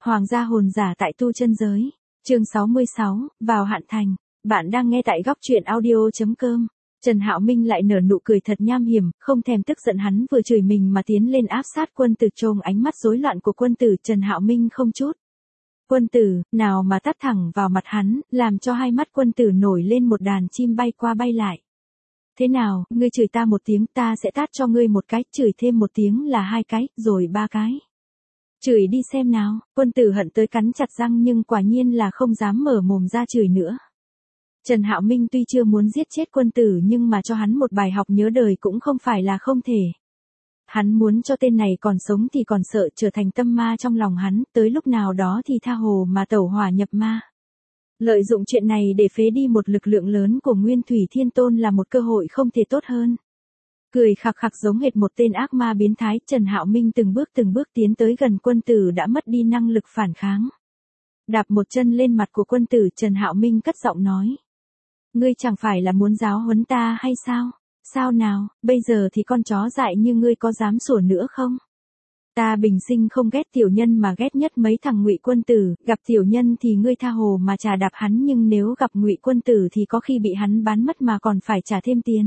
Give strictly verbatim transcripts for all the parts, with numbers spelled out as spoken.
Hoàng gia hồn giả tại tu chân giới. Chương sáu mươi sáu, vào hạn thành. Bạn đang nghe tại góc truyện audio chấm com. Trần Hạo Minh lại nở nụ cười thật nham hiểm, không thèm tức giận hắn vừa chửi mình mà tiến lên áp sát quân tử. Trông ánh mắt rối loạn của quân tử, Trần Hạo Minh không chút. Quân tử, nào mà tát thẳng vào mặt hắn, làm cho hai mắt quân tử nổi lên một đàn chim bay qua bay lại. Thế nào, ngươi chửi ta một tiếng, ta sẽ tát cho ngươi một cái, chửi thêm một tiếng là hai cái, rồi ba cái. Chửi đi xem nào, quân tử hận tới cắn chặt răng nhưng quả nhiên là không dám mở mồm ra chửi nữa. Trần Hạo Minh tuy chưa muốn giết chết quân tử nhưng mà cho hắn một bài học nhớ đời cũng không phải là không thể. Hắn muốn cho tên này còn sống thì còn sợ trở thành tâm ma trong lòng hắn, tới lúc nào đó thì tha hồ mà tẩu hỏa nhập ma. Lợi dụng chuyện này để phế đi một lực lượng lớn của Nguyên Thủy Thiên Tôn là một cơ hội không thể tốt hơn. Cười khặc khặc giống hệt một tên ác ma biến thái, Trần Hạo Minh từng bước từng bước tiến tới gần quân tử đã mất đi năng lực phản kháng. Đạp một chân lên mặt của quân tử, Trần Hạo Minh cất giọng nói. Ngươi chẳng phải là muốn giáo huấn ta hay sao? Sao nào, bây giờ thì con chó dại như ngươi có dám sủa nữa không? Ta bình sinh không ghét tiểu nhân mà ghét nhất mấy thằng Ngụy quân tử, gặp tiểu nhân thì ngươi tha hồ mà trà đạp hắn nhưng nếu gặp Ngụy quân tử thì có khi bị hắn bán mất mà còn phải trả thêm tiền.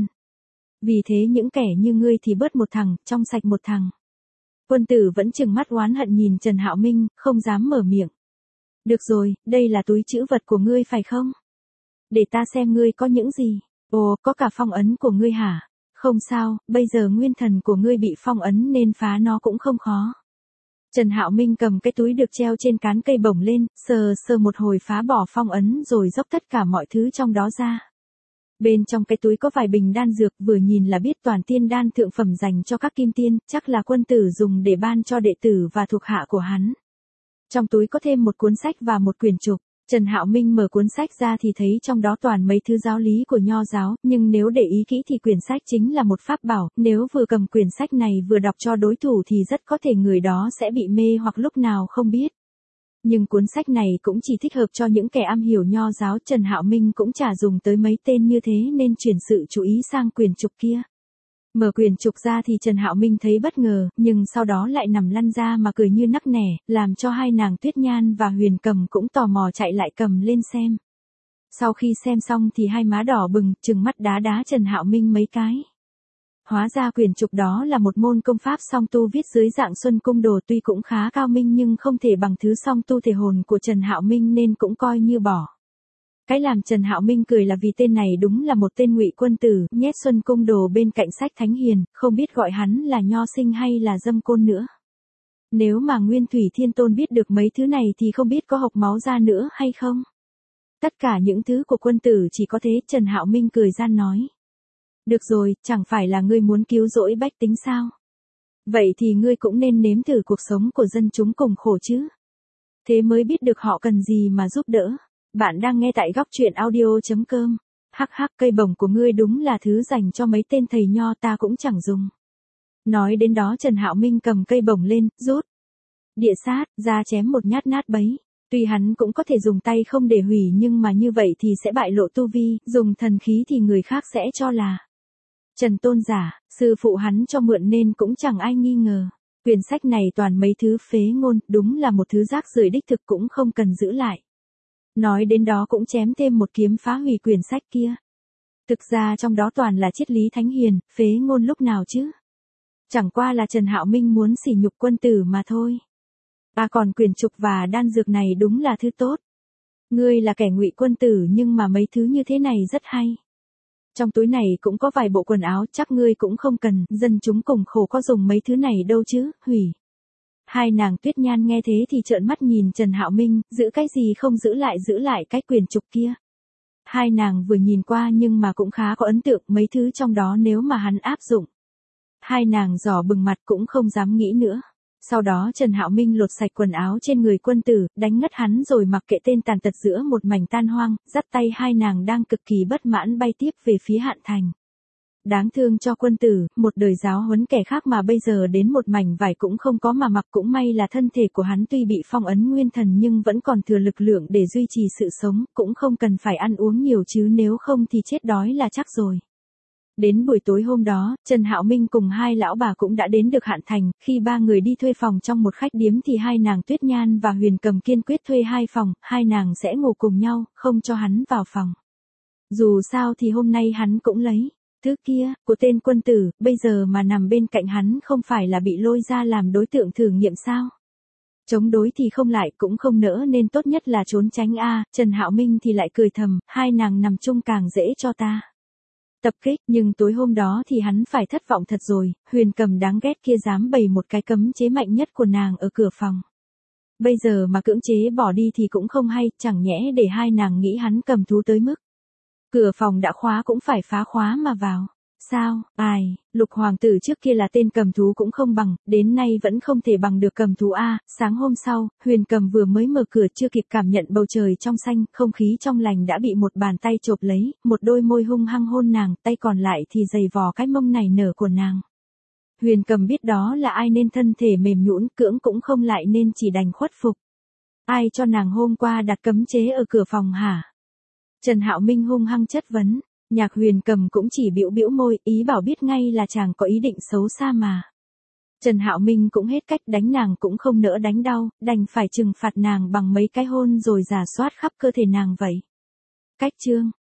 Vì thế những kẻ như ngươi thì bớt một thằng, trong sạch một thằng. Quân tử vẫn trừng mắt oán hận nhìn Trần Hạo Minh, không dám mở miệng. Được rồi, đây là túi trữ vật của ngươi phải không? Để ta xem ngươi có những gì. Ồ, có cả phong ấn của ngươi hả? Không sao, bây giờ nguyên thần của ngươi bị phong ấn nên phá nó cũng không khó. Trần Hạo Minh cầm cái túi được treo trên cán cây bổng lên, sờ sờ một hồi phá bỏ phong ấn rồi dốc tất cả mọi thứ trong đó ra. Bên trong cái túi có vài bình đan dược, vừa nhìn là biết toàn tiên đan thượng phẩm dành cho các kim tiên, chắc là quân tử dùng để ban cho đệ tử và thuộc hạ của hắn. Trong túi có thêm một cuốn sách và một quyển trục. Trần Hạo Minh mở cuốn sách ra thì thấy trong đó toàn mấy thứ giáo lý của nho giáo, nhưng nếu để ý kỹ thì quyển sách chính là một pháp bảo, nếu vừa cầm quyển sách này vừa đọc cho đối thủ thì rất có thể người đó sẽ bị mê hoặc lúc nào không biết. Nhưng cuốn sách này cũng chỉ thích hợp cho những kẻ am hiểu nho giáo, Trần Hạo Minh cũng chả dùng tới mấy tên như thế nên chuyển sự chú ý sang quyển trục kia. Mở quyển trục ra thì Trần Hạo Minh thấy bất ngờ, nhưng sau đó lại nằm lăn ra mà cười như nắc nẻ, làm cho hai nàng Tuyết Nhan và Huyền Cầm cũng tò mò chạy lại cầm lên xem. Sau khi xem xong thì hai má đỏ bừng, trừng mắt đá đá Trần Hạo Minh mấy cái. Hóa ra quyển trục đó là một môn công pháp song tu viết dưới dạng Xuân Cung Đồ, tuy cũng khá cao minh nhưng không thể bằng thứ song tu thể hồn của Trần Hạo Minh nên cũng coi như bỏ. Cái làm Trần Hạo Minh cười là vì tên này đúng là một tên Ngụy quân tử, nhét Xuân Cung Đồ bên cạnh sách Thánh Hiền, không biết gọi hắn là nho sinh hay là dâm côn nữa. Nếu mà Nguyên Thủy Thiên Tôn biết được mấy thứ này thì không biết có hộc máu ra nữa hay không. Tất cả những thứ của quân tử chỉ có thế, Trần Hạo Minh cười gian nói. Được rồi, chẳng phải là ngươi muốn cứu rỗi bách tính sao? Vậy thì ngươi cũng nên nếm thử cuộc sống của dân chúng cùng khổ chứ. Thế mới biết được họ cần gì mà giúp đỡ. Bạn đang nghe tại góc truyện audio chấm com. Hắc hắc, cây bổng của ngươi đúng là thứ dành cho mấy tên thầy nho, ta cũng chẳng dùng. Nói đến đó Trần Hạo Minh cầm cây bổng lên, rút. Địa sát, ra chém một nhát nát bấy. Tuy hắn cũng có thể dùng tay không để hủy nhưng mà như vậy thì sẽ bại lộ tu vi, dùng thần khí thì người khác sẽ cho là Trần Tôn giả, sư phụ hắn cho mượn nên cũng chẳng ai nghi ngờ. Quyển sách này toàn mấy thứ phế ngôn, đúng là một thứ rác rưởi đích thực cũng không cần giữ lại. Nói đến đó cũng chém thêm một kiếm phá hủy quyển sách kia. Thực ra trong đó toàn là triết lý Thánh Hiền, phế ngôn lúc nào chứ. Chẳng qua là Trần Hạo Minh muốn sỉ nhục quân tử mà thôi. À còn quyển trục và đan dược này đúng là thứ tốt. Ngươi là kẻ Ngụy quân tử nhưng mà mấy thứ như thế này rất hay. Trong túi này cũng có vài bộ quần áo, chắc ngươi cũng không cần, dân chúng cùng khổ có dùng mấy thứ này đâu chứ, hủy. Hai nàng Tuyết Nhan nghe thế thì trợn mắt nhìn Trần Hạo Minh, giữ cái gì không giữ lại giữ lại cái quyển trục kia. Hai nàng vừa nhìn qua nhưng mà cũng khá có ấn tượng, mấy thứ trong đó nếu mà hắn áp dụng. Hai nàng giỏ bừng mặt cũng không dám nghĩ nữa. Sau đó Trần Hạo Minh lột sạch quần áo trên người quân tử, đánh ngất hắn rồi mặc kệ tên tàn tật giữa một mảnh tan hoang, dắt tay hai nàng đang cực kỳ bất mãn bay tiếp về phía hạn thành. Đáng thương cho quân tử, một đời giáo huấn kẻ khác mà bây giờ đến một mảnh vải cũng không có mà mặc, cũng may là thân thể của hắn tuy bị phong ấn nguyên thần nhưng vẫn còn thừa lực lượng để duy trì sự sống, cũng không cần phải ăn uống nhiều chứ nếu không thì chết đói là chắc rồi. Đến buổi tối hôm đó, Trần Hạo Minh cùng hai lão bà cũng đã đến được Hạn Thành, khi ba người đi thuê phòng trong một khách điếm thì hai nàng Tuyết Nhan và Huyền Cầm kiên quyết thuê hai phòng, hai nàng sẽ ngủ cùng nhau, không cho hắn vào phòng. Dù sao thì hôm nay hắn cũng lấy thứ kia, của tên quân tử, bây giờ mà nằm bên cạnh hắn không phải là bị lôi ra làm đối tượng thử nghiệm sao? Chống đối thì không lại cũng không nỡ nên tốt nhất là trốn tránh a. Trần Hạo Minh thì lại cười thầm, hai nàng nằm chung càng dễ cho ta tập kích, nhưng tối hôm đó thì hắn phải thất vọng thật rồi, Huyền Cầm đáng ghét kia dám bày một cái cấm chế mạnh nhất của nàng ở cửa phòng. Bây giờ mà cưỡng chế bỏ đi thì cũng không hay, chẳng nhẽ để hai nàng nghĩ hắn cầm thú tới mức cửa phòng đã khóa cũng phải phá khóa mà vào. Sao, ai, Lục hoàng tử trước kia là tên cầm thú cũng không bằng, đến nay vẫn không thể bằng được cầm thú a. Sáng hôm sau, Huyền Cầm vừa mới mở cửa chưa kịp cảm nhận bầu trời trong xanh, không khí trong lành đã bị một bàn tay chộp lấy, một đôi môi hung hăng hôn nàng, tay còn lại thì giày vò cái mông này nở của nàng. Huyền Cầm biết đó là ai nên thân thể mềm nhũn, cưỡng cũng không lại nên chỉ đành khuất phục. Ai cho nàng hôm qua đặt cấm chế ở cửa phòng hả? Trần Hạo Minh hung hăng chất vấn. Nhạc Huyền Cầm cũng chỉ bĩu bĩu môi, ý bảo biết ngay là chàng có ý định xấu xa mà. Trần Hạo Minh cũng hết cách, đánh nàng cũng không nỡ đánh đau, đành phải trừng phạt nàng bằng mấy cái hôn rồi rà soát khắp cơ thể nàng vậy. Cách chương